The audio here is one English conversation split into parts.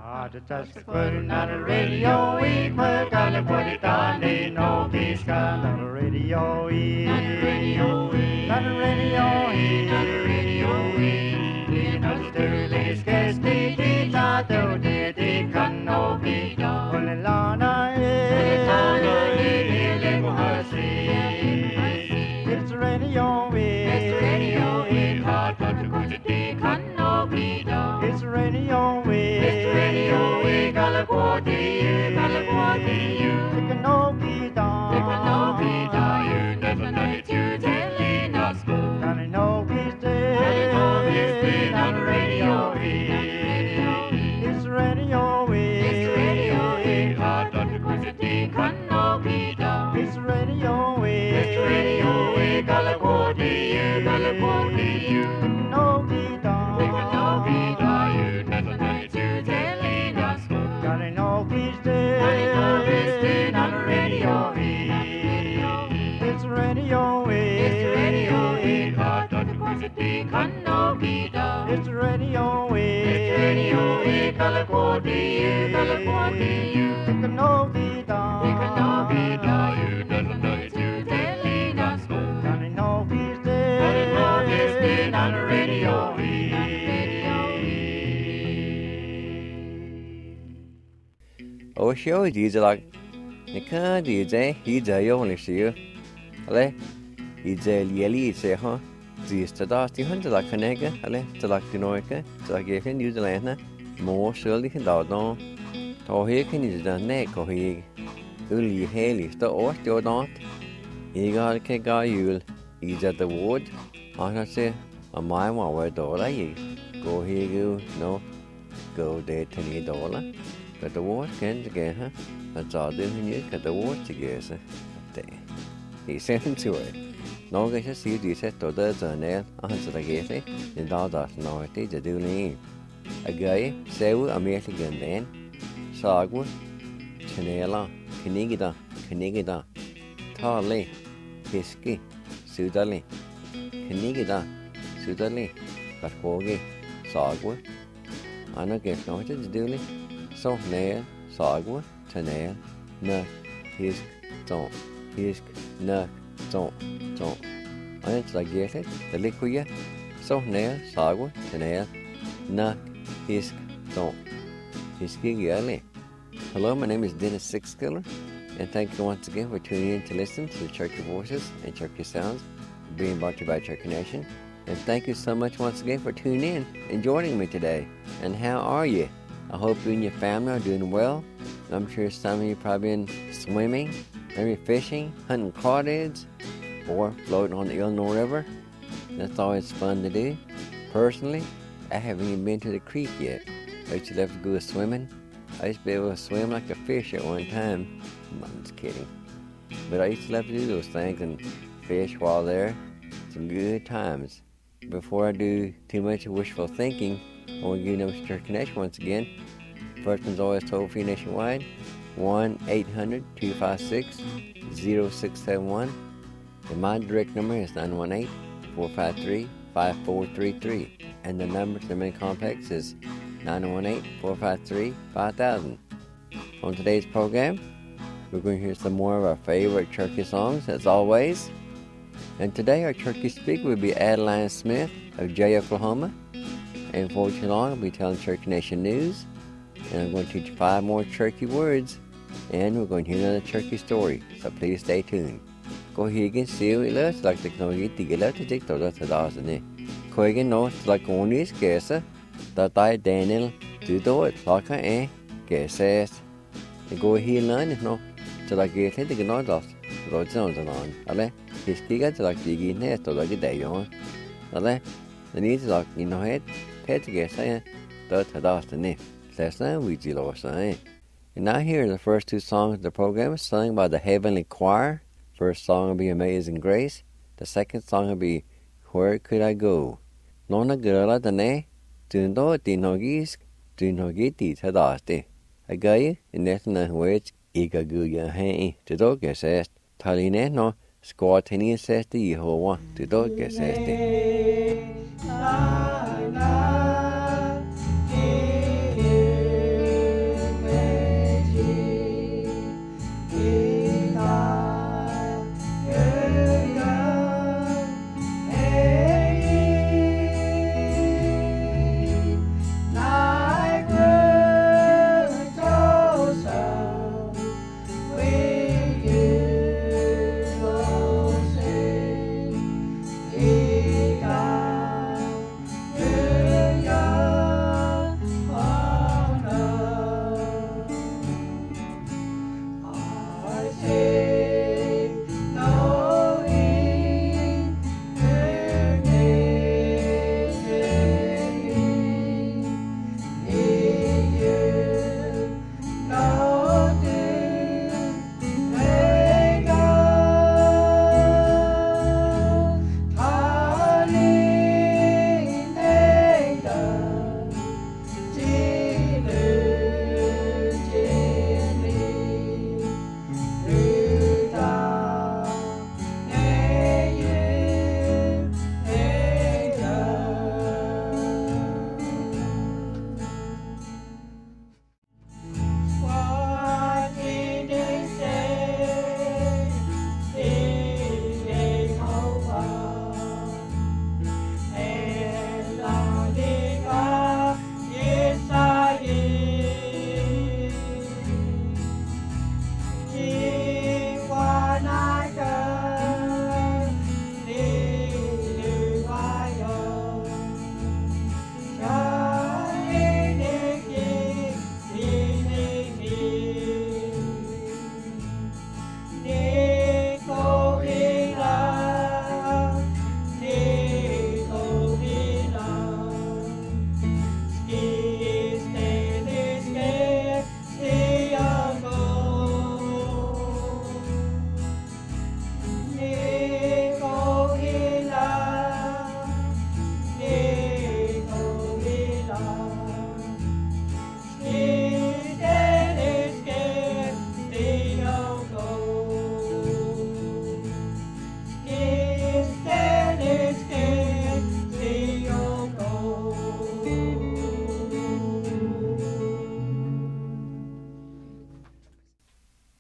the touch the putting on the radio, we put on the put it on the no peace on the radio, on the radio, on the radio, on the radio, in the stirless case, the tato, the can no be done. Olelana, it's radio, it's radio, hot to go to the can no be done. It's radio, it's radio, California, it can no be done. It can no be done. You never know it, you telling us go. And I know he's dead. On the radio, it's radio, it's radio, hot to go to the can no be done. It's radio, California, it can no be done. It can no be done. You never know it, you telling us go. And I know he's dead. On the radio, it's radio, it's radio, hot to go to the can no be done. It's radio, California, it can no be done. It can no be done. You never know it, you telling us go. And I know he's dead. And I know he's dead on the radio. Ủa số gì vậy là cái gì vậy gì vậy yêu lịch sử, ale gì vậy lý lịch ha, gì đó thì hơn là cái này cái, ale là cái nói cái, là cái phần New Zealand na, mua sữa thì đó đó, thôi cái này là nè có gì, lý hệ lý đó ở chỗ đó, ý cái yêu, ý là the word, anh sẽ mai mà về đó là gì, có gì yêu, no, go để thấy đó là. Got the word can together, that's all doing you got the word together. He sent to it. No, I just see you said to the nail, answer the gate, and all that noise to do me. A guy, say, I'm American then. Sagwood, Chanela, Canigida, Tarley, Pisky, Sudali, Canigida, Sudali, but Hogie, Sagwood. I don't get noise to do me. So nail, sagwood, nail, nuck, hisk, don't, nuck, don't. And it's like get it, the liquid, so nail, sagwood, nail, nuck, hisk, don't. Hiskigale. Hello, my name is Dennis Sixkiller, and thank you once again for tuning in to listen to the Cherokee Voices and Cherokee Sounds being brought to you by Cherokee Nation. And thank you so much once again for tuning in and joining me today. And how are you? I hope you and your family are doing well. I'm sure some of you probably been swimming, maybe fishing, hunting crawdads, or floating on the Illinois River. That's always fun to do. Personally, I haven't even been to the creek yet. I used to love to go swimming. I used to be able to swim like a fish at one time. I'm just kidding. But I used to love to do those things and fish while there. Some good times. Before I do too much wishful thinking, I want to give you numbers to Cherokee Nation once again. First one's always toll-free nationwide, 1-800-256-0671. And my direct number is 918-453-5433. And the number to the main complex is 918-453-5000. On today's program, we're going to hear some more of our favorite Cherokee songs, as always. And today our Cherokee speaker will be Adeline Smith of Jay, Oklahoma. And before too long, I'll be telling Cherokee Nation news. And I'm going to teach you 5 more Cherokee words. And we're going to hear another Cherokee story. So please stay tuned. Go here again, see you later. Like the Knogi, to get out to take the other thousand. Go again, no, like only is guess. That I Daniel to do it like I guess. Go here, learn it, no. So like get it, the not lost. Roads on. Ale, his kick like the guinness to like a day on. Ale, the needs like in your head. Head to guess, that's a dustin. Last time we did our sign. And now here are the first 2 songs of the program, sung by the Heavenly Choir. First song will be Amazing Grace. The second song will be Where Could I Go? Nona girla dane, tundo tinogis, tunogiti tadaste. A guy in that words, Iga guya hay, to dog assessed. Taline no, squatini assessed the Yehovah, to dog assessed.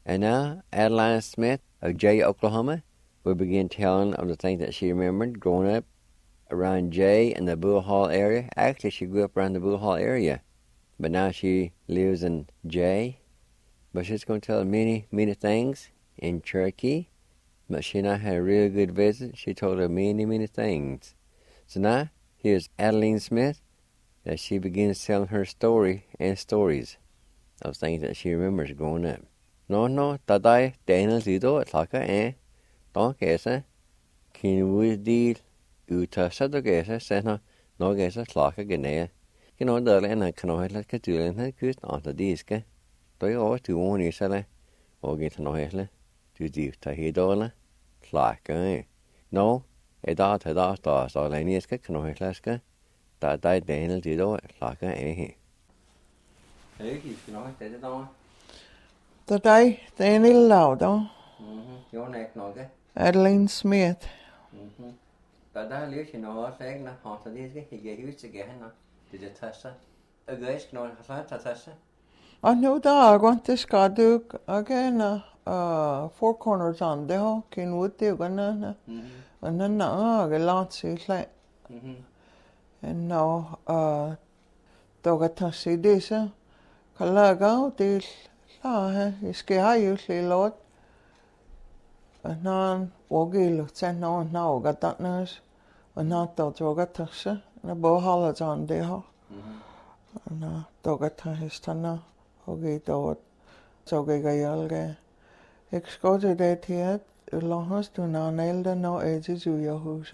And now Adeline Smith of Jay, Oklahoma, will begin telling of the things that she remembered growing up around Jay and the Bull Hall area. Actually, she grew up around the Bull Hall area, but now she lives in Jay. But she's going to tell many, many things in Cherokee. But she and I had a real good visit. She told her many, many things. So now, here's Adeline Smith, as she begins telling her story and stories of things that she remembers growing up. No, tadai Daniel Zido Tlaka Don Gesa, Kin Woody Utasa do Gesa, Sena, no Gesa Tlaka Ganea. The Lena Canoe like a Julian had good on the disc. Do you always do one yourself? Or get to know it? Do you Tahidola? Tlaka, No, a dot had asked us or Laniska Canoe Laska, that died Daniel Zido Tlaka Hey, you know, did it on? The day Daniel Laudo. Your neck, Noga. Adeline Smith. But I live in our thing, not haunted these. He gave you to get him. Did you test her? A grace, no, I test her. I know that I want to skaduk again. Four corners on the hawk in wood, they're gonna. And then I get lots of like. And now, Dogata see this. Kalaga, this. Is gay usually lot. And then Woggy looked at now got that nurse. And not the Dogata, and a bow hollows on the hawk. And Dogata his tana, Woggy dot, Zogayalga. Excoted that yet, Lohas to now nail the no edges of your house.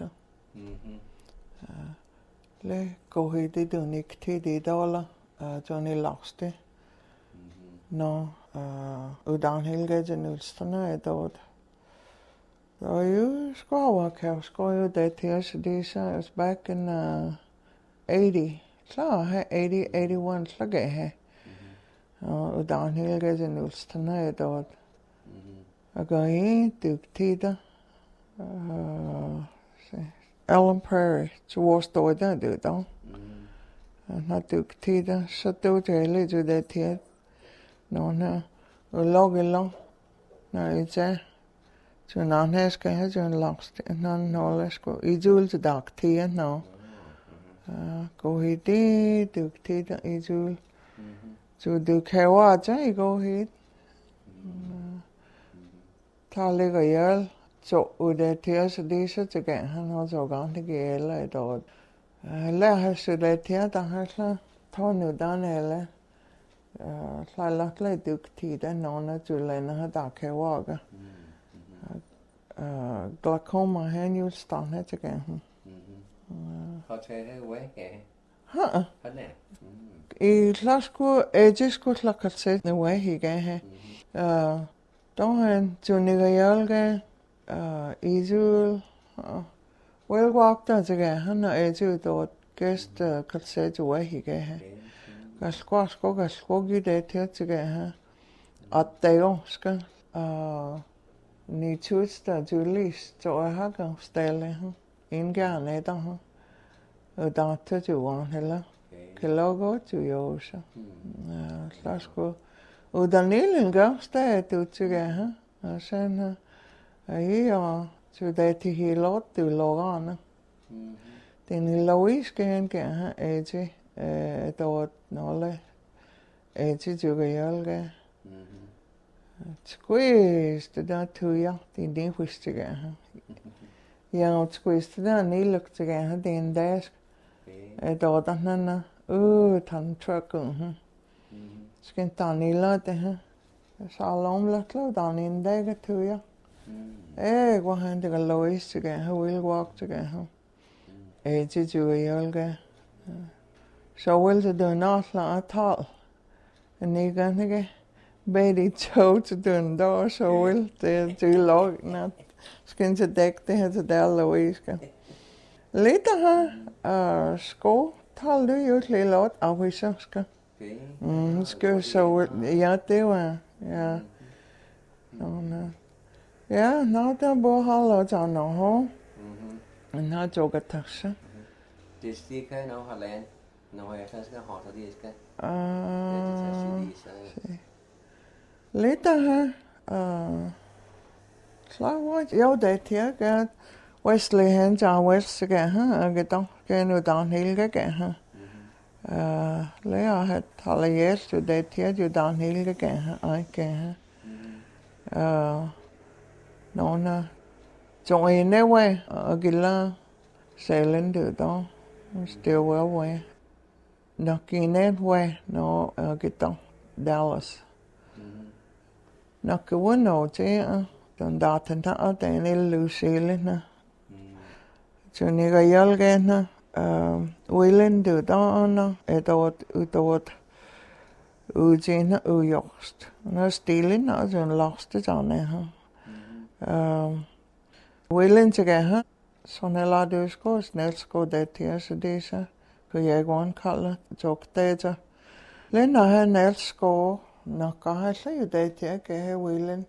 Le go he did unique tea dollar, Johnny lost it. No, udan Hilgage and Ulstana, I thought. So you squaw you that years this was back in 80. So 80, 81 slugge. Udan Hilgage and Ulstana, I thought. I go in, took Tita. Ellen Prairie, so was the way that do though. And I took Tita, so do they do that yet. No, log. No, it's a. So now has lost and none no let's go. Izul to dark tea and now. Go he did, took Tita, Izul. So do Kawaja, go he. Talig a yell. So would the tears of these to get him also gone to get a dog. Let her so that tear the hustler, Tony Daniela. Like Duke Tita, Nona, Julena, Dake Waga. Glaucoma, and you'll start it again. I'll tell you away, Huh? Last go, just go like I said, the way he gave her. Don't to Nigayalga, Izul, well walked as again, Hannah Ezu thought, guessed, could say the way he gave her. Gaskog det til at det også ni tuster julis så har gang stille indgærne der og der til juan heller kilogo til jose slasko og Daniel gang stille du til og sen og til det til helot til lorane den Louise kan til dort nolle til Jugayalga. Squeeze the da tuya, the din whistiga. Young squeeze the da knee look together, the in desk. A daughter nana, tan truckle. Skin tani lot, salom little down in dagger tuya. Go hand to Lois together, we'll walk together. To Jugayalga. So will to do not at all. And they gonna Betty Joe to do in door, so will they do log not skin to deck they had to tell Louise. Later, school, tell do you play lot, I wish I school, so yeah, they were, yeah. No. Yeah, not a boy hollow on no home. And not joke at Tasha. This sticker no Holland. No, I can't get hot of this. Later, Slagwort, jo, det er det. Wesley han John West ga ha agito kenu downhill ga ha. Lea het alle yes to det hier jo downhill ga ha ai ga ha. Nona join ne way agila sailing do do still well way. No kinet way no agito Dallas. No kuno te don datan ta den illusion na. Juni ga yalge na Willen do dana edot utot ujina ujost. Na stilin na jon last jane ha. Willen te ha sonela dusko snelsko det så dessa ku jeg gon kalla jokteja. Lena han elsko nokka ha så det ke Willen.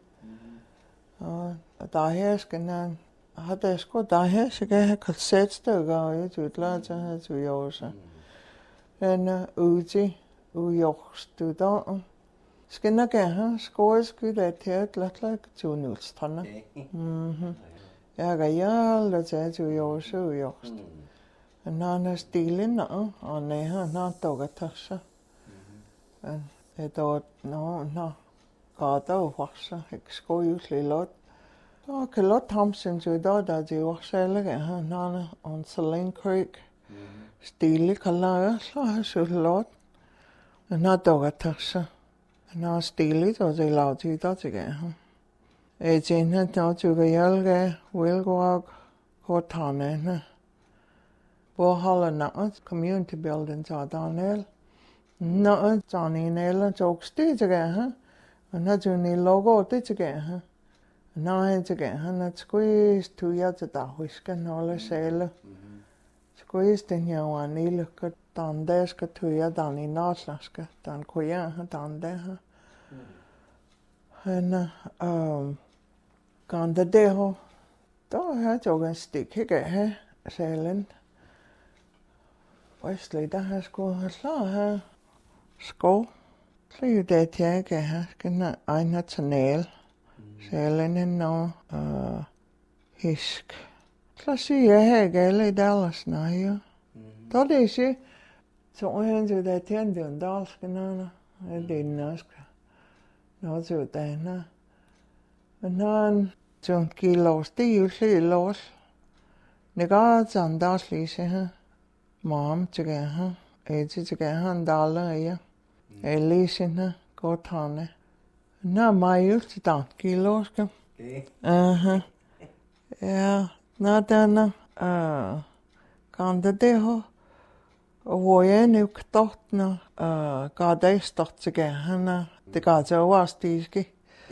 Der her skal na hade sko der her så kan jeg kassetstykker og jeg utlader til at du gjorde så. Men ujost du da. Skal nok have skåret det til at lade tunelstande. Jeg kan gjøre til at du gjorde så ujost. Men han er stilen og nej han har dog så. Men det er nå gata og farsa ikke skåret lot. Okay, lot Thompson jo da de var sælge han on Saline Creek. Stille kallar så har så lot. Men har dog tassa. Men har stille så de lavede det til han. Ejene der til gælge vil gå kortane. Hvor holder community building så Daniel. Nå Johnny Nella jokes det til han. Men har jo ni logo det til han. Nej, det kan han at squeeze to ya til der husken alle sæle. Squeeze den her var nille kat dan der skal to ya dan i naslaska dan koja dan der. Han kan det ho. Der har jo en stik ikke her sælen. Wesley der har sgu slå her sko. Så det jeg kan have skal en tunnel. Sælen nå hisk. Så siger jeg gælde i Dallas nej. Da det siger så han så der tændte en dalsk nana. Det norsk. Nå så der. Men han så kilos det jo så los. Nega sådan dalsk lige her. Mom til her. Til han daler ja. Elisen godt han. Nå, mig jo til den kilos. Ja, nå denne kan det ho. Og hvor jeg nu kort nå gav det stort til han det gav så var stiske.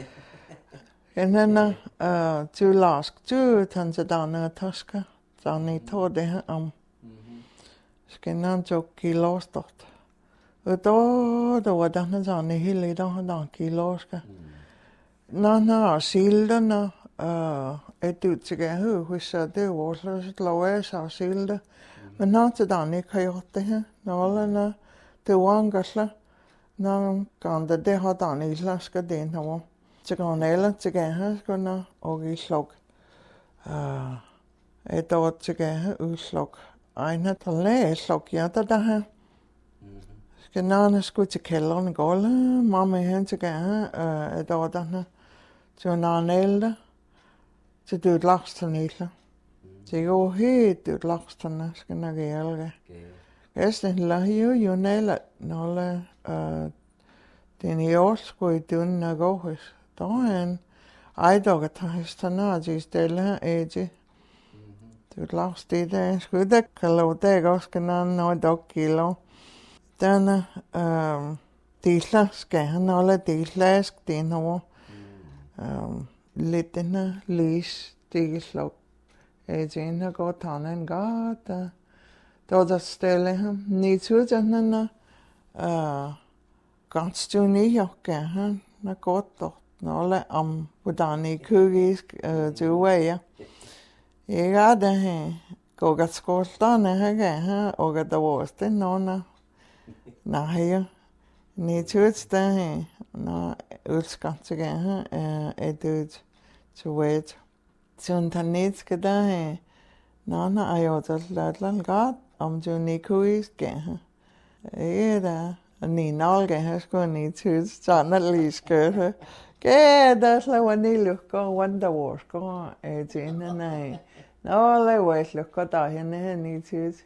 Henne til lask til han til denne taske. Så ni tog det her om. Skal han så kilos stort. Og da var denne sådan hele den kilos. Nå, silderne et ud til gære hos det var så lov så silde. Men nå til den ikke har gjort det her. Nå, det var en gæsle. Nå, kan det har den i slaske den her. Så kan alle til gære skulle og i slok. Et år til gære udslok. Ejne til læge slok hjerter der her. Skal skulle til kælderen i går. Mamma hen til gære et år der her. Så når han ældre, så det er et lagsternæsler. Så jeg går helt et lagsternæsler, skal nok hjælpe. Gæsten lader jo næle, når den i år skulle i dunden af gåhus. Der er en ejdog, der har stannat i stedet her, ægge. Det er et lagst i dag. Skulle det kan lov det ikke også, skal noget dog kilo. Denne disler skal han holde dislersk den over. Lidt denne lys, det er slok. Jeg har godt han en gata. Der stille ham. Nitu denne ganske unikke han er godt dog. Nåle om hvordan I køgisk til uge. Jeg er det her. Går at skolterne her og at der var det nogen. Nej, Nitu det her. ulskantsigeha edud suwed. Sun tanits gadahe nana ayotal ladlan gat am juni kuis geha. Eda ni nalgeha sko ni tus jana liskere. Geda la wanilukko wanda warsko jina nai. No le weslukko dahine ni tus.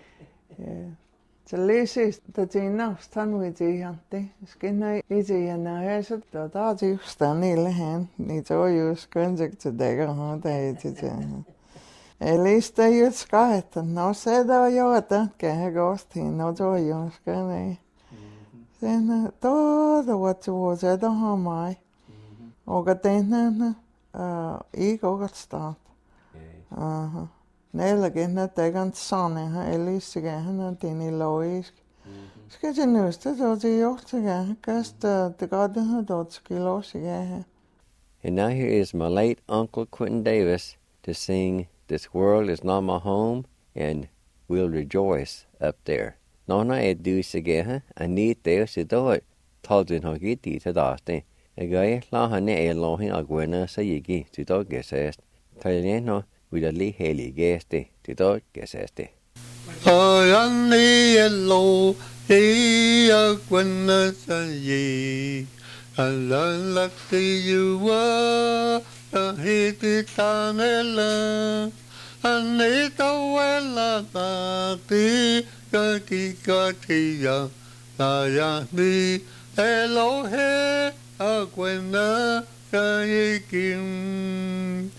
Se lisis tajina stan vidianti. Skina idiana hesa tadaji stani lehen ni toyus kunjik tedega hada etija. Elista just skahetan no seda jota kehe gosti no toyus skane. Sen todo what was seda hamai. Oga tenna ego got start. Aha. Nella genna tegan sane ha elisa genna tini lois. Skete nusta doti yortiga kasta the garden dot kilosiga. And now here is my late Uncle Quentin Davis to sing This World Is Not My Home and We'll Rejoice Up There. Nona e du sigeha a ni deo si doit taldun hogi di ta daste. A guy la hane e lohin a gwena sa yigi to dog gesest. Tayleno with a li heli geste to dog geseste. Ayani elo e a gwena sa yi. Alan la ti you a hiti tanela. Anita wela ta ti ka ti ya. Ya ni Elohe a gwena ka yikim.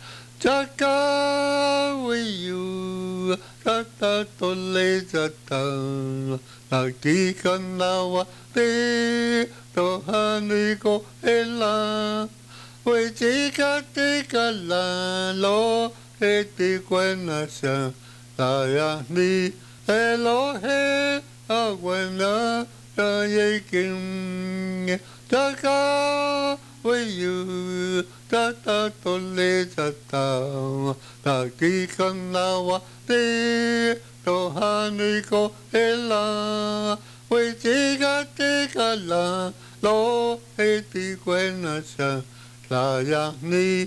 Chaka with you, tata tole jata, naki kanawa te, tohani ko ela, we chika tika la lo, eti kwenasa, laya ni Elohe a gwena ka yikim. Chaka with you. Tata tole tata, taki kanawa te, tohani ko ela, we tiga tika la, lo eti kwenasa, la ya ni,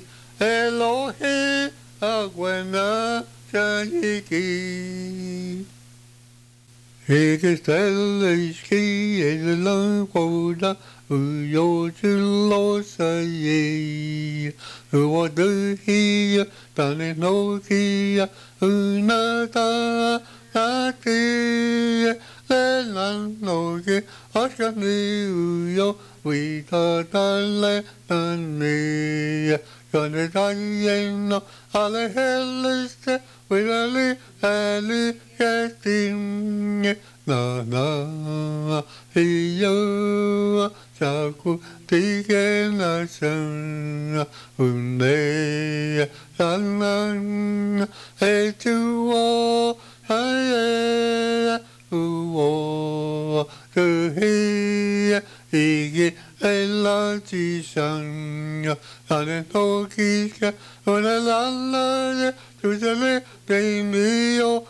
Elohe a gwena sa yiki. Iski e la koda, yo lo sa ye. What do he done no kia, unata, ati, lelan no ke, askani yo, we tatale, tani, gonna die, alle helleste, with a li, getting, na na, yo. Saku tige na san unne sanan e tu hae uo tu he ige ela ti san ane tokika ona la tu sale te mio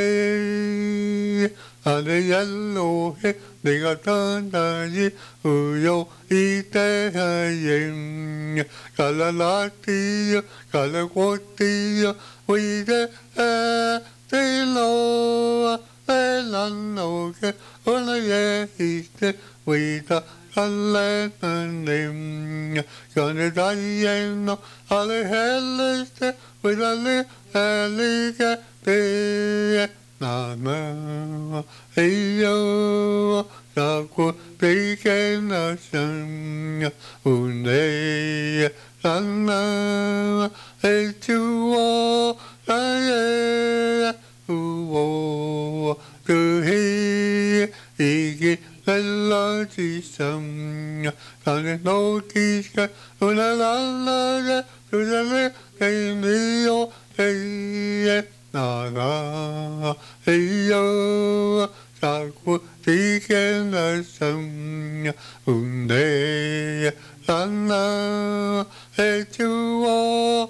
e ane yellow he Diga tanda yi uyo ite hayin kala lati kala kwoti wide te lo elano ke ona ye ite wida kala nanim kane dayeno ale heliste wida le alike te na na yo Saku pike na san une sana e tuo ae uo tu he igi la ti san kane no kika una la tu le e mio e na na yo Saku tige na san unde sana e tuo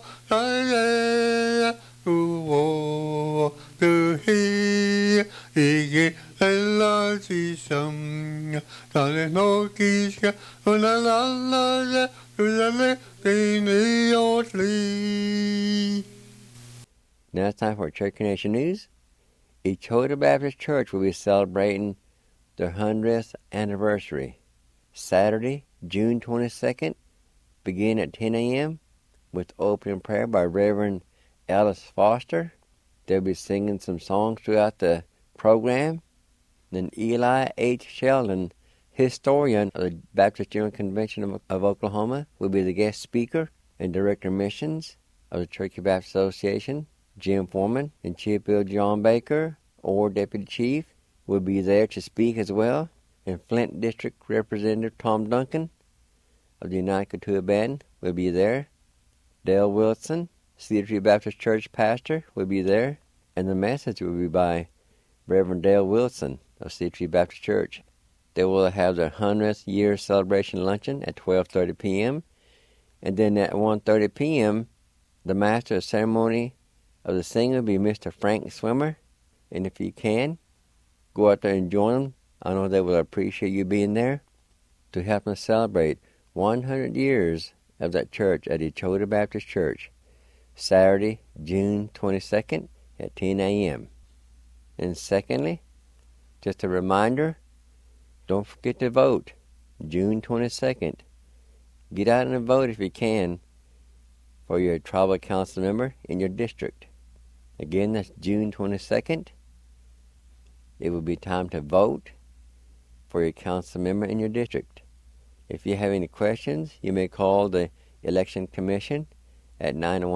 ae uo tu he ige ella si sam, dale no kiska, una la la, una le Now it's time for Church Nation News. Echota Baptist Church will be celebrating their 100th anniversary. Saturday, June 22nd, beginning at 10 a.m. with opening prayer by Reverend Alice Foster. They'll be singing some songs throughout the program. Then Eli H. Sheldon, historian of the Baptist General Convention of Oklahoma, will be the guest speaker, and Director of Missions of the Cherokee Baptist Association, Jim Foreman, and Chief Bill John Baker, or Deputy Chief, will be there to speak as well. And Flint District Representative Tom Duncan of the United Keturah Band will be there. Dale Wilson, Cedar Tree Baptist Church pastor, will be there. And the message will be by Reverend Dale Wilson of Cedar Tree Baptist Church. They will have their 100th year celebration luncheon at 12:30 p.m. And then at 1:30 p.m., the master of ceremony of the singing will be Mr. Frank Swimmer. And if you can, go out there and join them. I know they will appreciate you being there to help them celebrate 100 years of that church at Echota Baptist Church, Saturday, June 22nd at 10 a.m. And secondly, just a reminder, don't forget to vote, June 22nd. Get out and vote if you can for your tribal council member in your district. Again, that's June 22nd. It will be time to vote for your council member in your district. If you have any questions, you may call the Election Commission at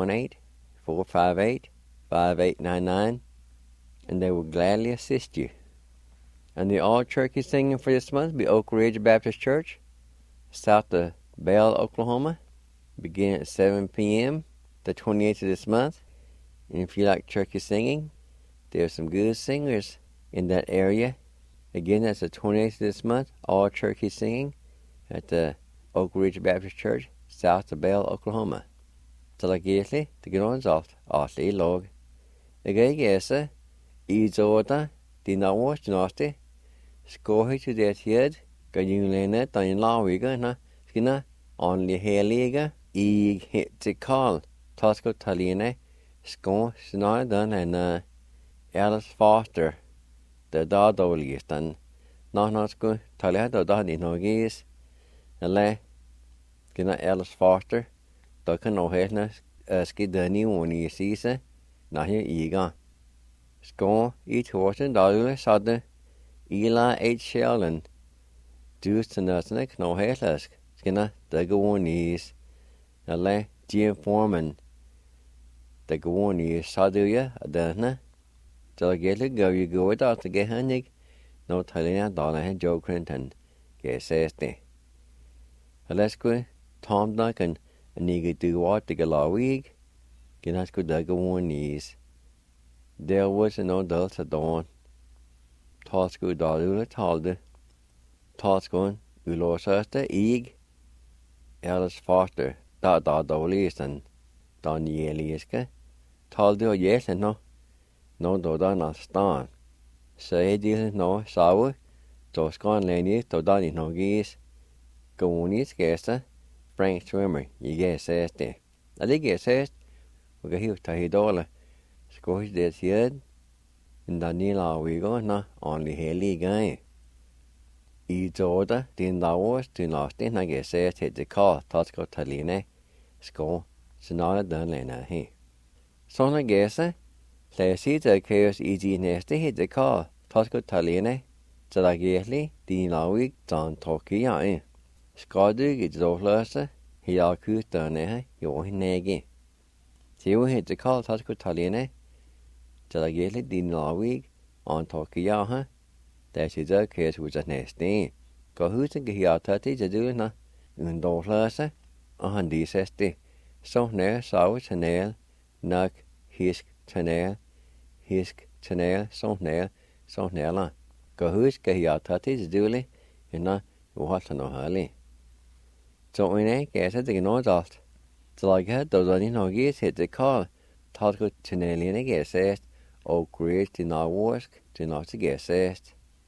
918-458-5899, and they will gladly assist you. And the all-turkey singing for this month will be Oak Ridge Baptist Church, south of Bell, Oklahoma, beginning at 7 p.m. the 28th of this month. And if you like turkey singing, there are some good singers in that area. Again, that's the 28th of this month, all turkey singing at the Oak Ridge Baptist Church, south of Bell, Oklahoma. Till I get the grounds off the log. Again, yes, Izota, the Nawash Nasty, Score to that head, Gayulena, Tiny Lawiga, Skina, only Heliga, hit the call, Tosco Taline, Score, Snardan, and Alice Foster, the Dodoliest, and not good, Talado Doddy Nogis, and Le, Gina Alice Foster, Duckan O'Hena, Skid the new one you see, not here eager. Score, each horse and dollar, sudden, Eli H. Sheldon, Deuce to Nutsnick, no hairless, Skinner, the Gawonies, and Le, Jim Foreman, the Gawonies, Saduya, a Dana, till I get to go, you go without to get Hennig, no telling dollar and Joe Clinton, get says they. Let's go, Tom Duncan, and you get do what to get a week, get us go the Gawonies. There was no adults at dawn. Tosco Dalula Talde, Toscon, Ulosasta, Ig, Alice Foster, Dolistan, Danieliska, Talde yes and no Dodan Stan. Say deal no sour, Toscon Lenny, Dodani no geese, Goonies Gesta, Frank Swimmer, you guess says there. I think it says, we got here to $1. Scotch this here, and Daniela we go na only heli guy. Each order, then the worst to last in I guess hit the car, Tosco Taline, score, Sonora Dunlena he. So I guess, let's see the chaos easy nasty hit the car, Tosco Taline, so I guess the Lawi Don Tokia. Scotty gets off he all could done eh, you're naggy. See we hit the car, Tosco Taline. Till I get it in a week on Tokyo, huh? That is a case with a nasty. Go who's a gear 30 to do na, and don't last on this SD. So near, so Chanel, Nuck, Hisk, Chanel, Hisk, Chanel, so near, Go who's gear 30 to do it, and not what no hurry. So in a case, I think no doubt. So I get those only no gears hit the call. Talk to Chanel in a guess. Oak Ridge to Norwalk to not to get assessed.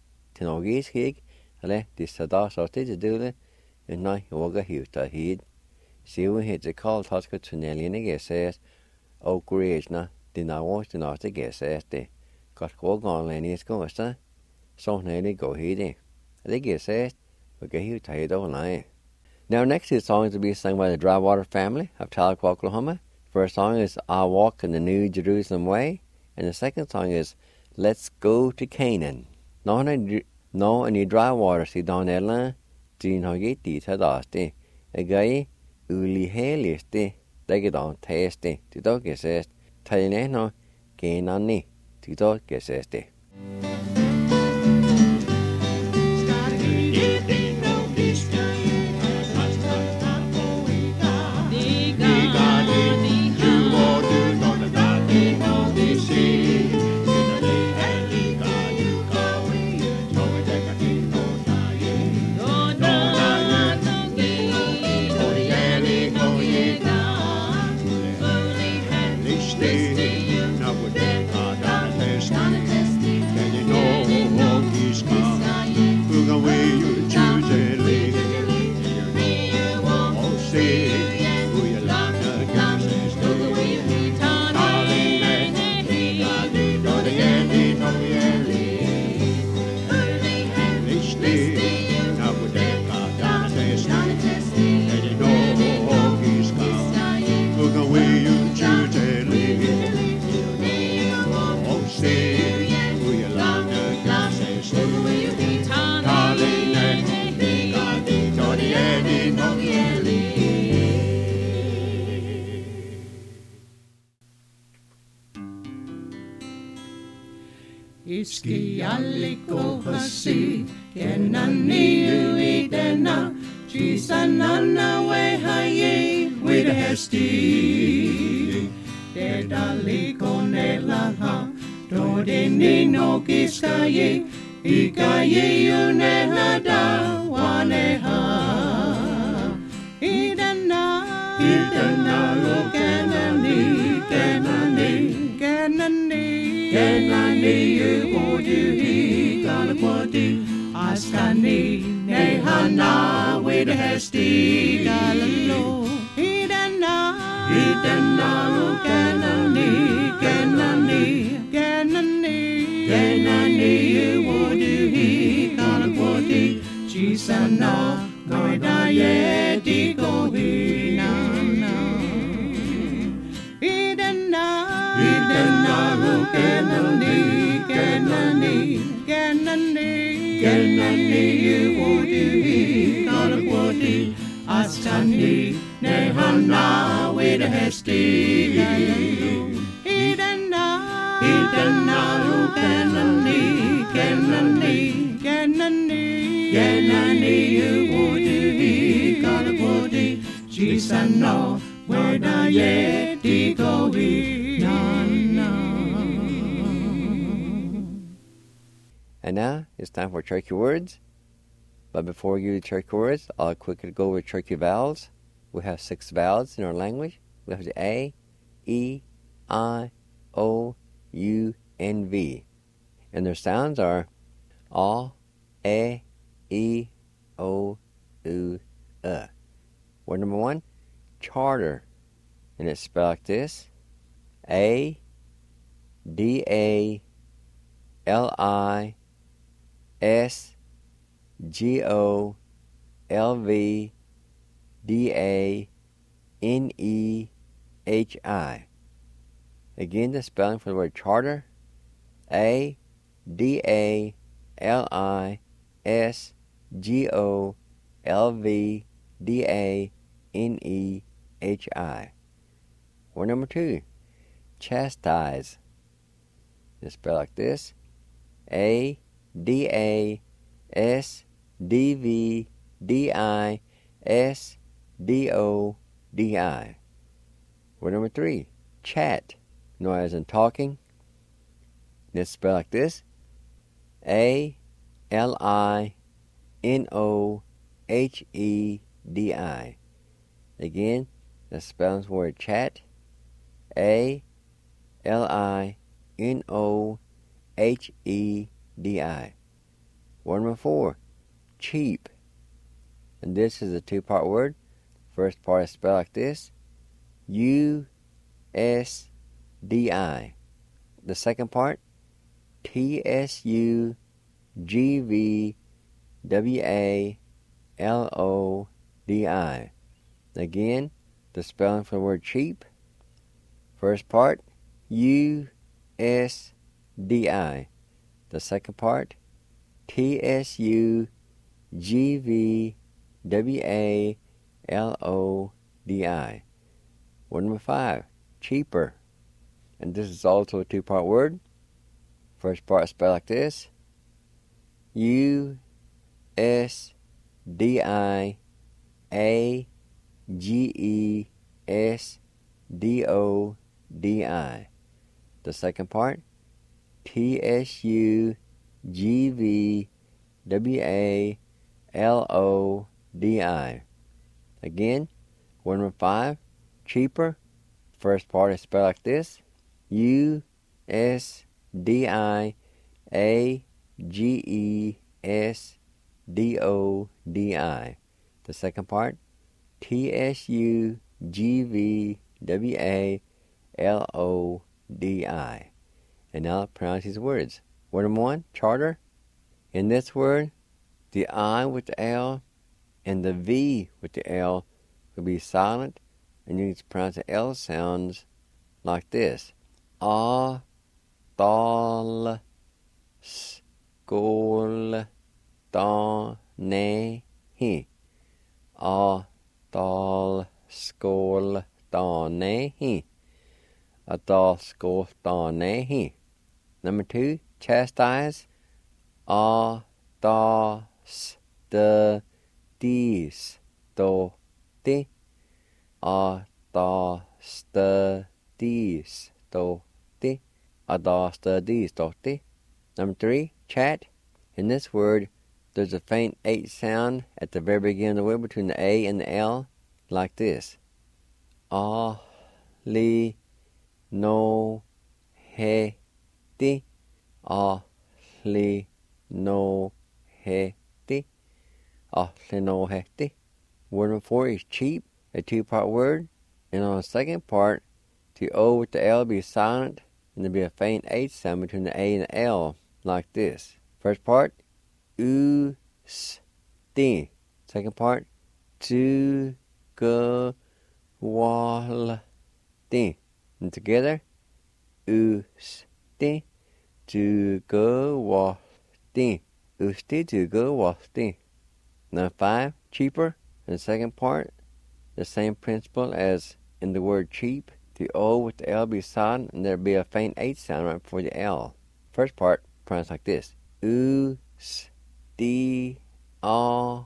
Tinogis hig, ale disadas or didule, and no yoga huta heed. See when hit the call Tosca Tunelian says, O Grejna, Dinawas Dinata says de. Got walk on Lenny's gosta, so nearly go heedy. They says, we get you tired overnight. Now, next two songs will be sung by the Drywater family of Tahlequah, Oklahoma. First song is I Walk in the New Jerusalem Way, and the second song is Let's Go to Canaan. No, in the Drywater, see down there, Jean Hoggy, Tadasti, a guy, Uli Helisti, they get on tasty, to dog says, Tainano, Canaan, to dog says. Iski alliko hasi, kenani uitena, chisanana wehaye, with a hesti. Dedaliko nelaha, dodeni no kiskaye, ikaye unehada, waneha. Idena lo kenani, Kenani uodi Galakwadi Askani Nehana with a hesti Galalo Idana Kenani uodi Galakwadi Chisana Noida Yeti Kohina Kenani, uodi, Galakwadi, Astani, Nehana, with a hesti. Idana, Kenani, uodi, Galakwadi, Chisano, where da yeti gohi. And now it's time for Cherokee words. But before we do Cherokee words, I'll quickly go over Cherokee vowels. We have 6 vowels in our language. We have the A, E, I, O, U, and V. And their sounds are A, E, O, U, Word number 1, charter. And it's spelled like this: A, D, A, L, I, S, G, O, L, V, D, A, N, E, H, I. Again, the spelling for the word charter: A, D, A, L, I, S, G, O, L, V, D, A, N, E, H, I. Word number 2, chastise. It's spelled like this: A, D, A, S, D, V, D, I, S, D, O, D, I. Word number 3, chat. No, as in talking. It's spelled like this: A, L, I, N, O, H, E, D, I. Again, the spelling for word chat: A, L, I, N, O, H, E, D, I. Word number 4, cheap. And this is a two-part word. First part is spelled like this, U-S-D-I. The second part, T-S-U-G-V-W-A-L-O-D-I. Again, the spelling for the word cheap. First part, U-S-D-I. The second part, T-S-U-G-V-W-A-L-O-D-I. Word number 5, cheaper. And this is also a two-part word. First part spelled like this, U-S-D-I-A-G-E-S-D-O-D-I. The second part, T-S-U-G-V-W-A-L-O-D-I. Again, word number 5, cheaper. First part is spelled like this, U-S-D-I-A-G-E-S-D-O-D-I. The second part, T-S-U-G-V-W-A-L-O-D-I. And now pronounce these words. Word number 1, charter. In this word, the I with the L and the V with the L will be silent, and you need to pronounce the L sounds like this. A, tal, skål, da, ne, hi. A, tal, skål, da, ne, hi. A, tal, skål, da, ne, hi. Number 2, chastise. A, da, st, dis, do, ti. A, da, st, dis, do, ti. A, da, st, dis, do, ti. Number 3, chat. In this word, there's a faint H sound at the very beginning of the word between the A and the L, like this. A, li, no, he, ti. A, li, no, he, ti. A, li, no, he, ti. Word number 4 is cheap, a two-part word. And on the second part, the O with the L will be silent, and there'll be a faint H sound between the A and the L, like this. First part, u, s, ti. Second part, tu, g, wal, ti. And together, u, s, ti, tu, g, wal, ti. Usti, tu, g, wal, ti. Number 5, cheaper. In the second part, the same principle as in the word cheap. The O with the L will be silent, and there'll be a faint H sound right before the L. First part, pronounced like this. U, s, ti, a,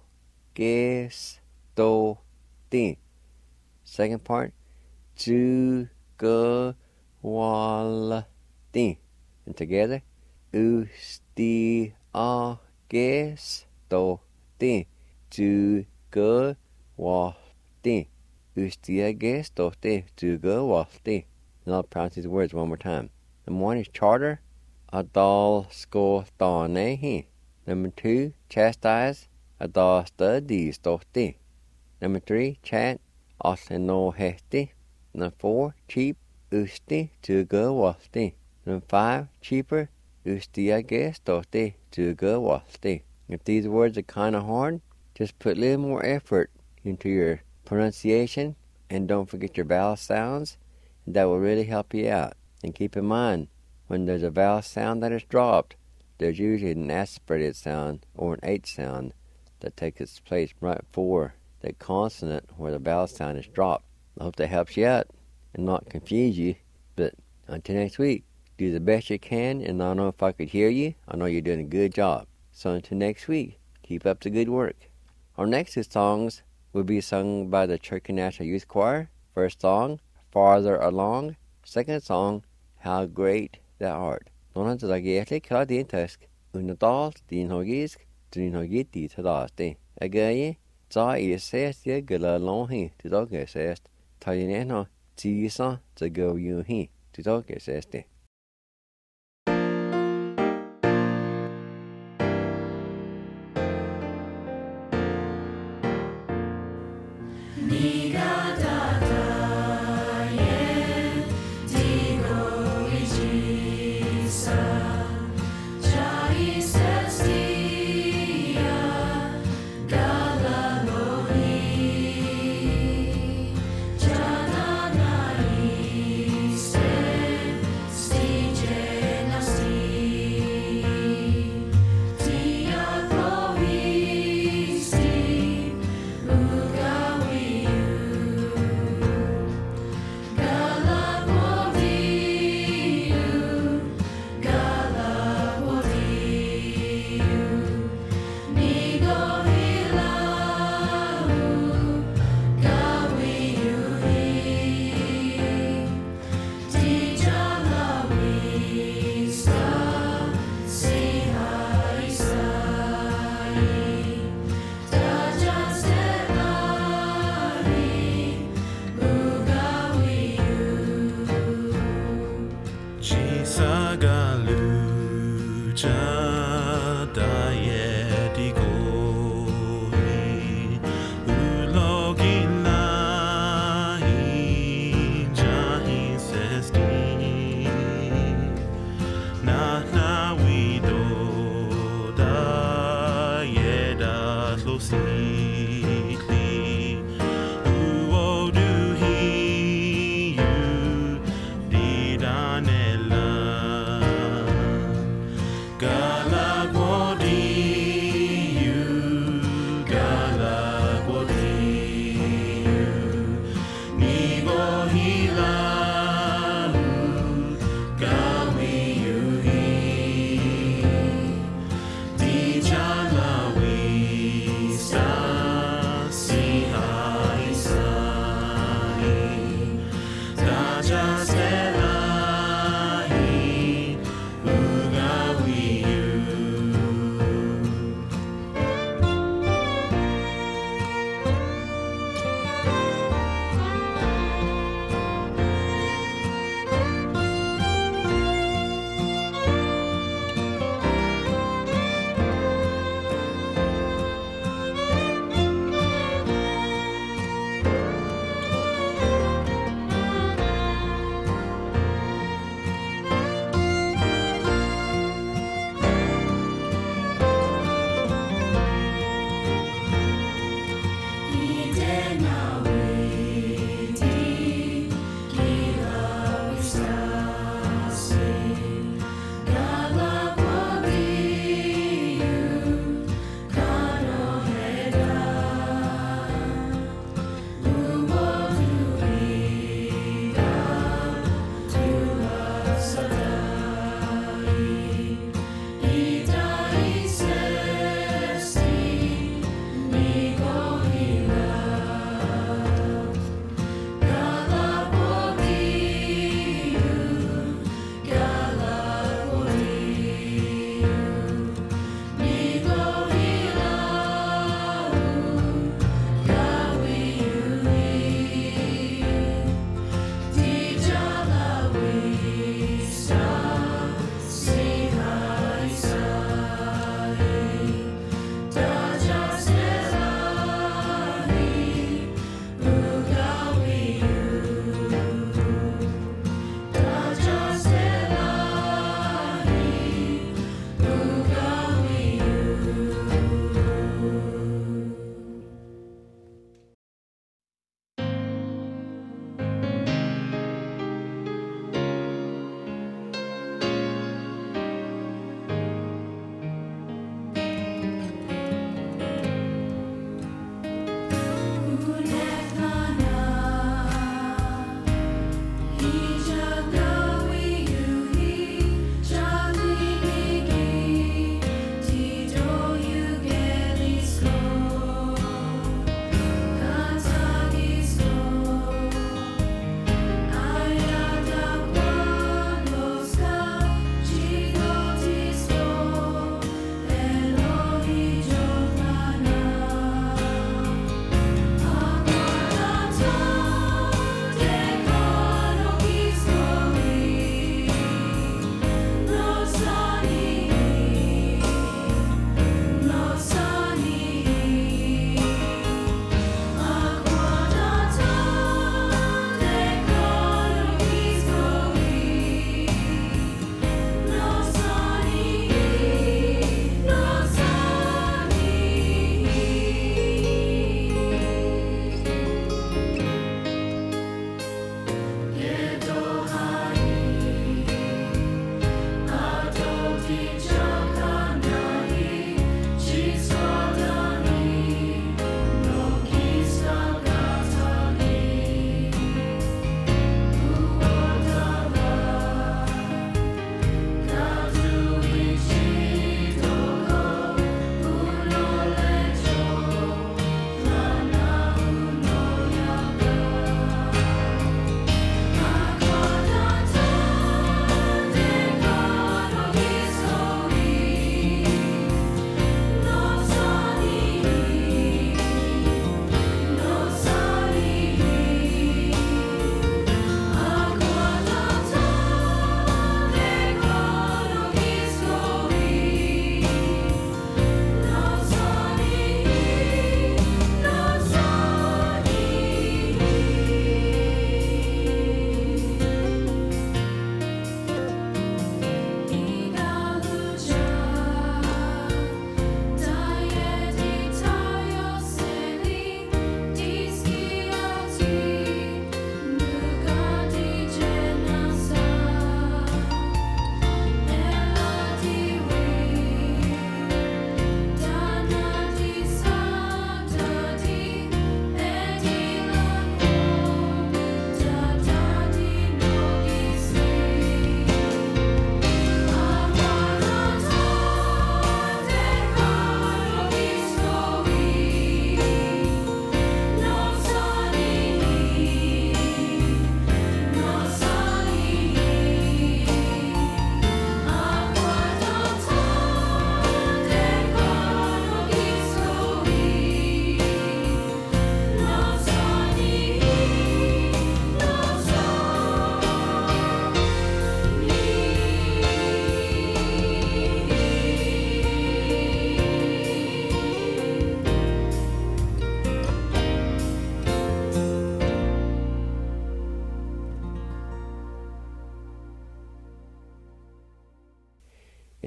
ges, do, ti. Second part, tu, g, wal, ti. And together, u, s, ti, a, ges, do, ti. Tu, g, wal, ti. Ustia ges, do, ti. Tu, g, wal, ti. And I'll pronounce these words one more time. Number 1 is charter. Adal, skål, da, ne, hi. Number 2, chastise. Adal, sta, dis, do, ti. Number 3, chat. Asle, no, he, ti. Number 4, cheap. Usti, tu, g, wal, ti. Number 5, cheaper. Ustia ges, do, ti. Tu, g, wal, ti. If these words are kind of hard, just put a little more effort into your pronunciation, and don't forget your vowel sounds, and that will really help you out. And keep in mind, when there's a vowel sound that is dropped, there's usually an aspirated sound or an H sound that takes its place right before the consonant where the vowel sound is dropped. I hope that helps you out and not confuse you, but until next week, do the best you can, and I don't know if I could hear you. I know you're doing a good job. So until next week, keep up the good work. Our next 2 songs will be sung by the Cherokee National Youth Choir. First song, Farther Along. Second song, How Great Thou Art. Nona to dagétli ka din tusk. Unadal din hogisk, din hogiti to daste. Agaye, za sest ye gula lonhi to dogge sest. Talineno, tisa to go you he to dogge seste. lo siti uo du hi you di danella gala godi you gala godi you ni go hila gawi you hi di jala wi sa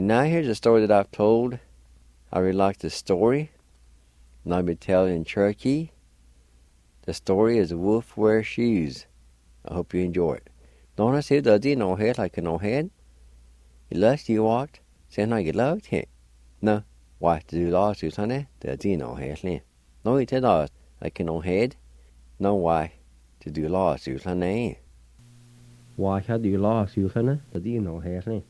now here's a story that I've told. I really like the story. And I'll be telling in Cherokee. The story is Wolf Wears Shoes. I hope you enjoy it. Don't I say the no head like no head? You last you walked, saying I get loved him. No, why do you lost you, honey? The no head. No, it is like no head. No, why to do lost you, honey? Why had you lost you, honey? The no head.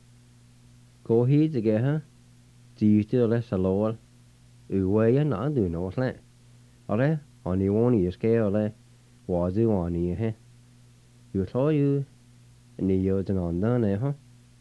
Go here to get her. Do you still less a lower? Way and not do no slant. Alright, on the one you scale, was you on you, You saw you, and the years and on done, huh?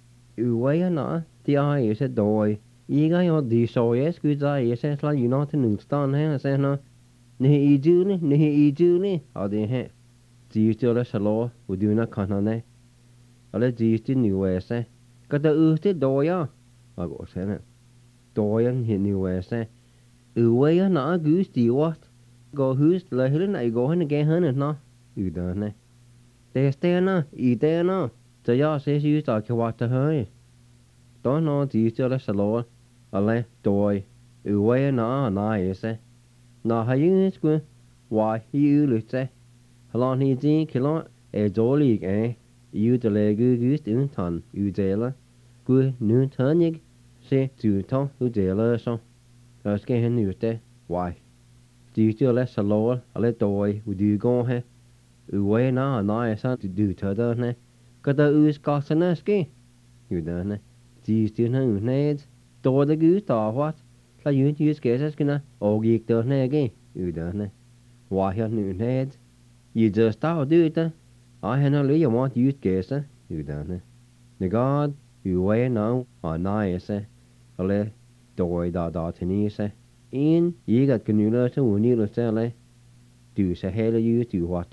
Way and not, the eye is a doy. You got your D so yes, good eye, says like you not in Stan, I say no. Nehe Julie, or the head. Do you still less a law, would you not come on, Or let you still new way, say. Got the oosted doya. I go say it. Doyan hit new way, say. Way and not goose, do you what? Go who's the hill and I go in again, honey, no? You done it. They stay now, eat there now. The yard says you start to walk to her. Don't know, do you still less a law? A le doy. Way and not, I say. Now, how you school? Why, you look say. How long he think, kilon, a jolly, You the leg goose in ton, you jailer. Good noon turnig, say to Tom, who jailer so. Let's get him new day. Why? Do you still less a lower, a little boy, would you go here? Away now, and I son to do to the Got the ooze cost an ski. You done. Do you still know nades? Do the goose or what? Like you use cases, gonna, or geek the again. You done. Why have new nades? You just start do it. I had no you want to use cases. You done. The God, you way now, or nice, a le. Doy da to me say. In ye got canula to when you say, do say hell you to what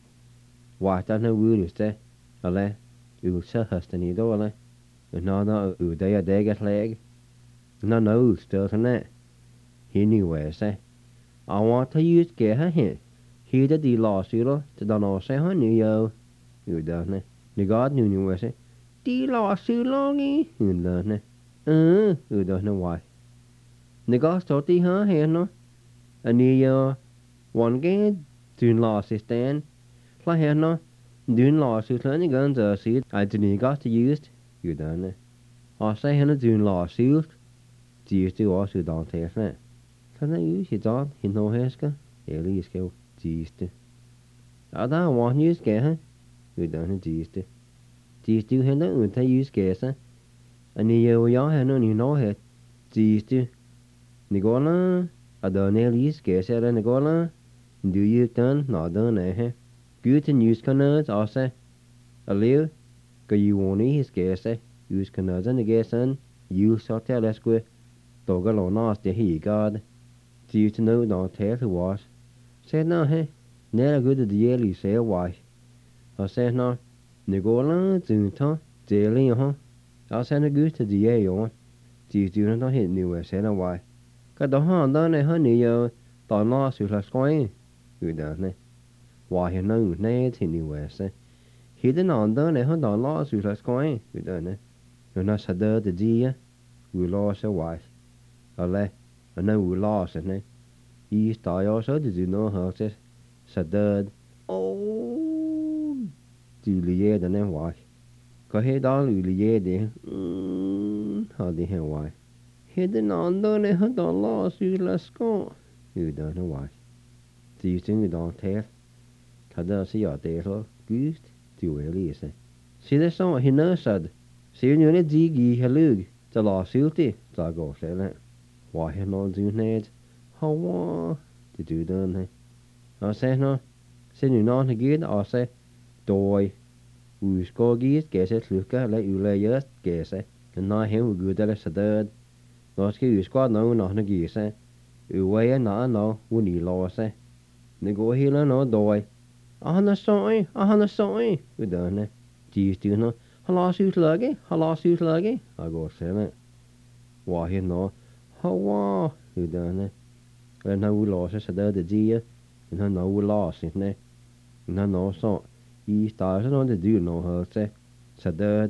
What I know will say, a le, you say hustin' dollar. No, they a day get leg. No, still to that. He knew where say. I want to use get her here. He did the lost you to don't know say honey yo. You done it. The God knew where say. The lost you longy. You done it. You don't know why. The God started her here no. And the one game doing lost his stand. Like here no. Doing lost his learning guns or see I didn't got to use. You done it. I say him doing lost you. Do you still also don't take that? Can I use your dog? He know heska. Eli is go. Jeeste. I don't want you scare. You done jeeste. Jeeste you hand out to use gas. And you young hand on you know it. Jeeste. Nicola. I don't use gas at Nicola. Do you done? Not done eh? Good and use canards also. A live. Go you won't his gas Use canards and the gas and you sort tell us go. Dog alone nasty he God. Do you to know don't tell who was? Said no, never good at the yearly say why. I said no, Nicola, Zunta, daily, I send a good to the year on. Do you do not hit new said why? Got the hand done a honey, don't lost you last going. You done. Why he know, Ned, he knew say. He didn't undone a hundred lost you last going. You done. You're not so dirty, the dear. We lost a wife. I know we lost it, He started also to do no houses. Sadad. Oh, Juliet and then why? Go ahead, all Juliet there. How the hell why? He didn't undone a hundred lost you last go. You don't know why. Do you think you don't tell? Kada see your day, goose, do really say. See the song he knows said. See you need Ziggy Halug, the lawsuity, so go say that. Why he not do need? How did you done? I say no. Say you not again, I say, doy. We score geese, guess it, look at let you lay just guess it. And not him we good at a third. Not you squad no, not a geese. You way and not no, when you lost it. They go here no doy. A sorry, we done it. Geese do no. I lost you sluggy, I go say it. Why he no? How you done it? And now we lost it, the dear, and now we lost it, And I know so. He started on the do no her say, said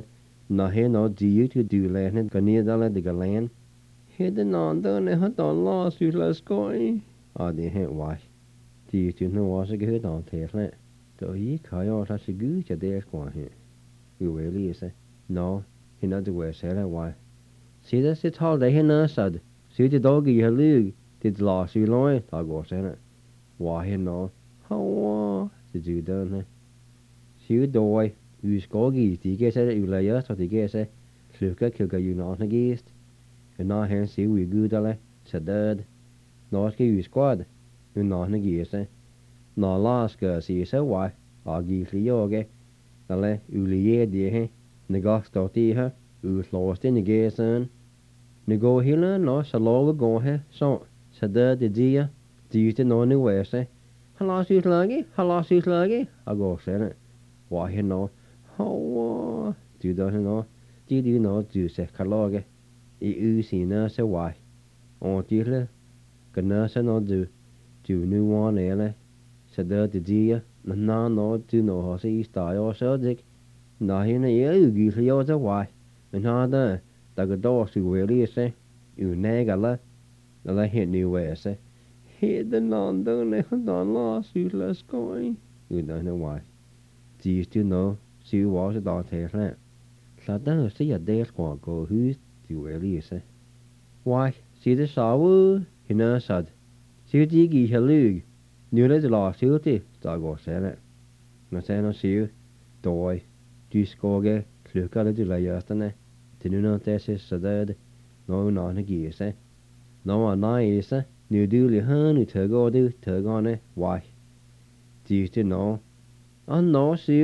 na he no you to do land kan nie dale de land he de non dan he dan lost you let's go de he why die tu no was ge dan te le to yi ka yo ta se gu cha de kwa he you really is no he not the way say that why see that it all de he na sad see the dog you lu did lost you loin ta go say it why he no how did you done see doi you skogi die ge say you la ya so die ge say sluka kilka you not against and now here see we good ale sadad no ske you squad you not against no last ga see so why agi flioge ale ulie die he nega stoti ha u lost in the gessen nego hila no salo go he so sadad de dia die te no ni we say halas you lagi ago say why he no how do know do you know do se kaloge u si na se why on tile kana se no do nu one ele se da de dia na no do no ho se sta yo so dik na hi na ye gi yo se why na da ga do su we li se u ne ga la hit new way se he the non do ne don la su let's go you don't know why do you still know see what the dog takes that la da se ya de kwa go hu du really say why see the saw hina sad see ji gi halu nu le la su ti da go se le na se no see doi du skoge kluka le du la yastane tinu no te se sadad no na na gi se no na is nu du le han tu go du tu go ne why do you still know no see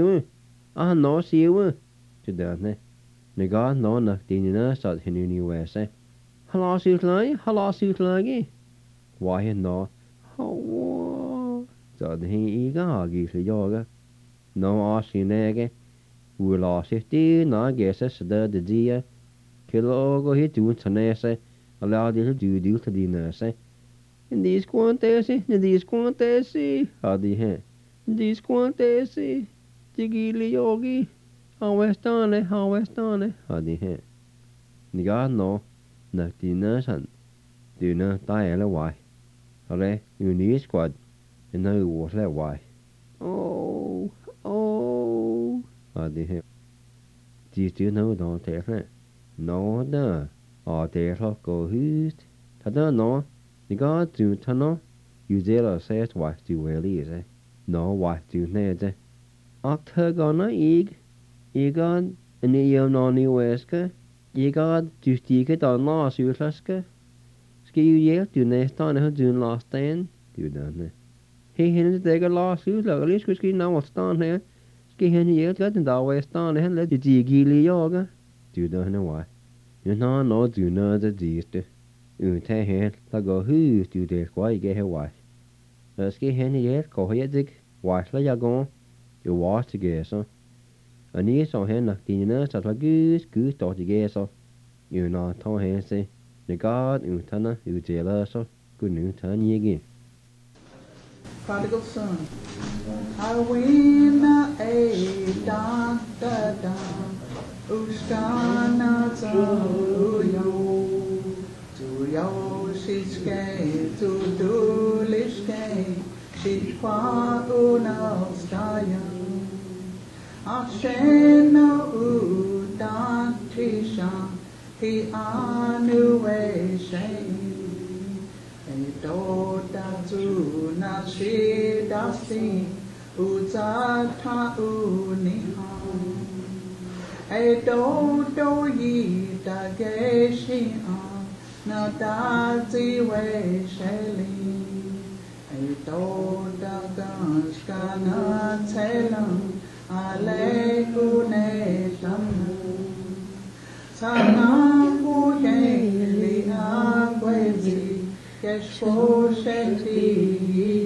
you to da ne Nega no na dinina sad hinuni wese. Halas you lagi. Why no? How? Sad he iga gi yoga. No asinege. We lost it na guesses the dia. Kilo go hit you tanese. Allow you to do to dinase. In these quantesi. Hadi he. These quantesi. Jigili yogi. How westane, hadi he. Niga no, na dina san, dina diala why. Ale, you need squad, and no was that why. Oh, hadi he. Do you still know don't take it? No, da, there go who's. Tada no, niga do tano, you zero says why do really is it? No, why do ned. Octagona egg. Igad yn ei no ni weska, igad justige dan las uslaska. Ski you yell do nestan ho do last ten, do done. He hin de ga las usla, lis ski na wat staan he. Ski hin yell gat en da we staan he let di gili yoga. Do done why. You no do no the diste. U te he la go hu do de kwai ge he why. Ski hin yell ko he dik, why la ya go. You watch to get so. Anh ấy so hen là tin nhớ sao là cứ tỏ chỉ ghê so yêu nó thao hen se để có yêu thân á yêu chế là so cứ nữ thân như gì Prodigal son I win a da da da Uskana to yo she's gay to do lishke she's qua una staya Ashena udan tisha he anu we shei do da tu na shi da si uza ta uniha do yi da ge shi na da zi we sheli do da ga na telam ale kune samu sana kuye li agwezi keshpo sheti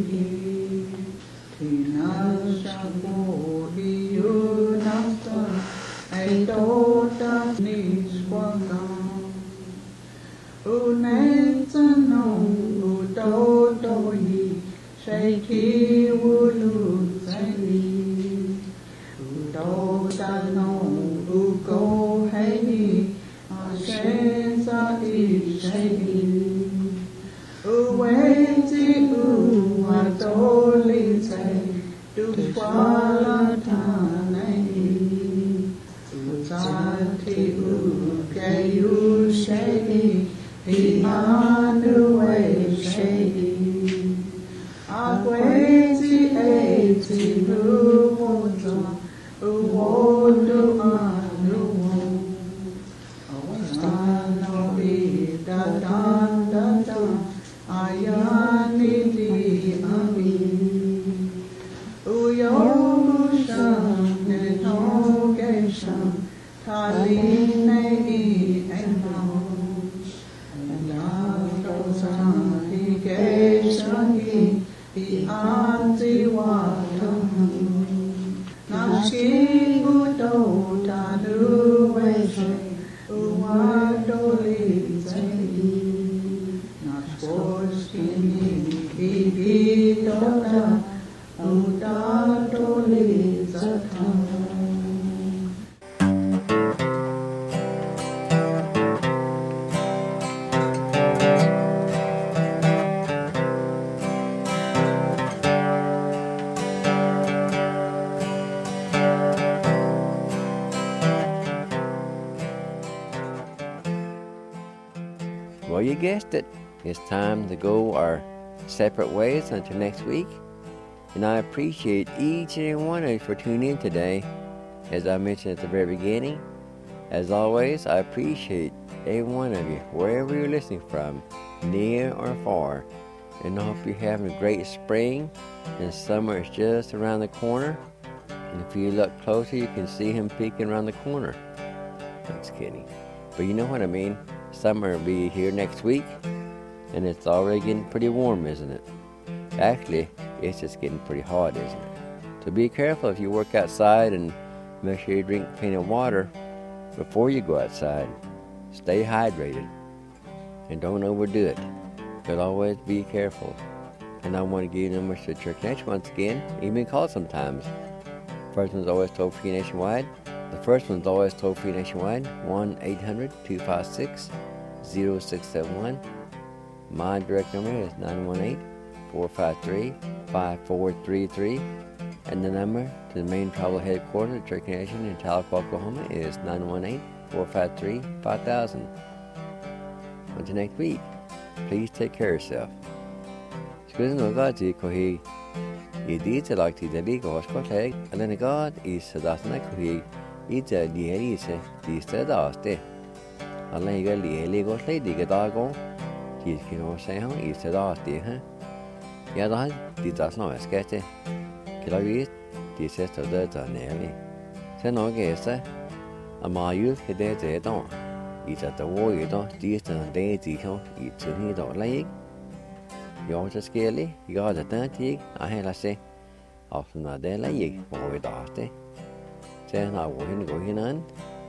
tina shabu hiu nasta aidota nishwaka unetano udodo yi sheki wulu zeni do da no u go crazy ooh, I totally say, to swallow tani. Sati ooh, can you shady, the underway shady. I crazy 80 who won't do Well, you guessed it. It's time to go our separate ways until next week. And I appreciate each and every one of you for tuning in today. As I mentioned at the very beginning, as always, I appreciate every one of you, wherever you're listening from, near or far. And I hope you're having a great spring, and summer is just around the corner. And if you look closer, you can see him peeking around the corner. I'm just kidding. But you know what I mean. Summer will be here next week, and it's already getting pretty warm, isn't it? Actually, it's just getting pretty hot, isn't it? So be careful if you work outside, and make sure you drink plenty of water before you go outside. Stay hydrated, and don't overdo it, but always be careful. And I want to give you numbers to Church Connection once again. You can call sometimes. First one's always toll-free nationwide. The first one's always toll-free nationwide, 1-800-256-0671. My direct number is 918-453-5433. And the number to the main tribal headquarters of Church Connection in Tahlequah, Oklahoma is 918-453-5000. Until next week, please take care of yourself. Scusa no gaji kohi idita lakti dali goskote, alena god is sadasna kohi ita lieli se dista daste. Alena lieli goslei diga dago, kis kino se han ista daste ha. Ja da ditas no eskete. Kilavis disa tada da neli. Se no gese amayu hede de don. Ita da wo yido dista de diho itu ni do lai. Jag så skeli, jag hade tänkt att hela sig av såna där läge var det där. Sen har vi hinner gå hinnan.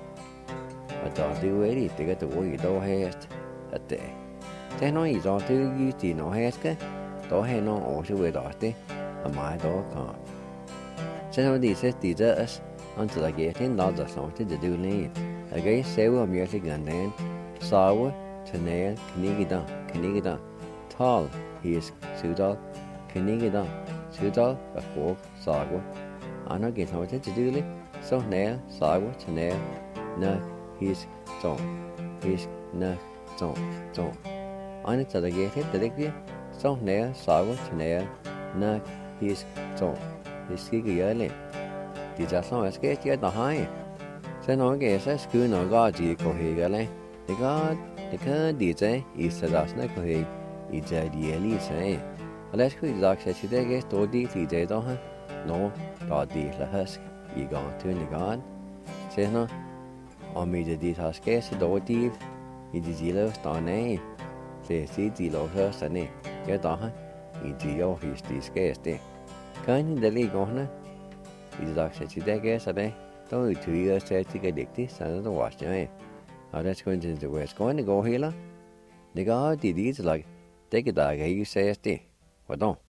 Att det är det att det var då häst att det. Sen har jag då just det nå häst då har någon också det där. Att mig då kan. Sen har det sett det där antal att ge till något som det du nej. Jag ser om jag sig den sawa tnel knigida tal his sudal knigida sudal bakok sago ana get how to do it so nail sago tnel na his ton his na ton ana to the get it the so nail sago tnel na his ton his gigale di ja so es get ya da hai se no ge se sku no ga ji ko he gale the ka di je is das na ko he Ija lieli se. Alles goed dag se si dege sto di ti de do ha. No, da di la husk. I ga tu ni gan. Se no. Om mi de di haske se do di. I di zilo sta ne. Se si di lo hus ne. Ge da ha. I di yo his di ske ste. Kan de li go na. I dag se si dege se de. Do tu ye se ti ge dikti sa no was ne. Alles going to the west going to go here. The guy did it like take it, you say, stay. What don't?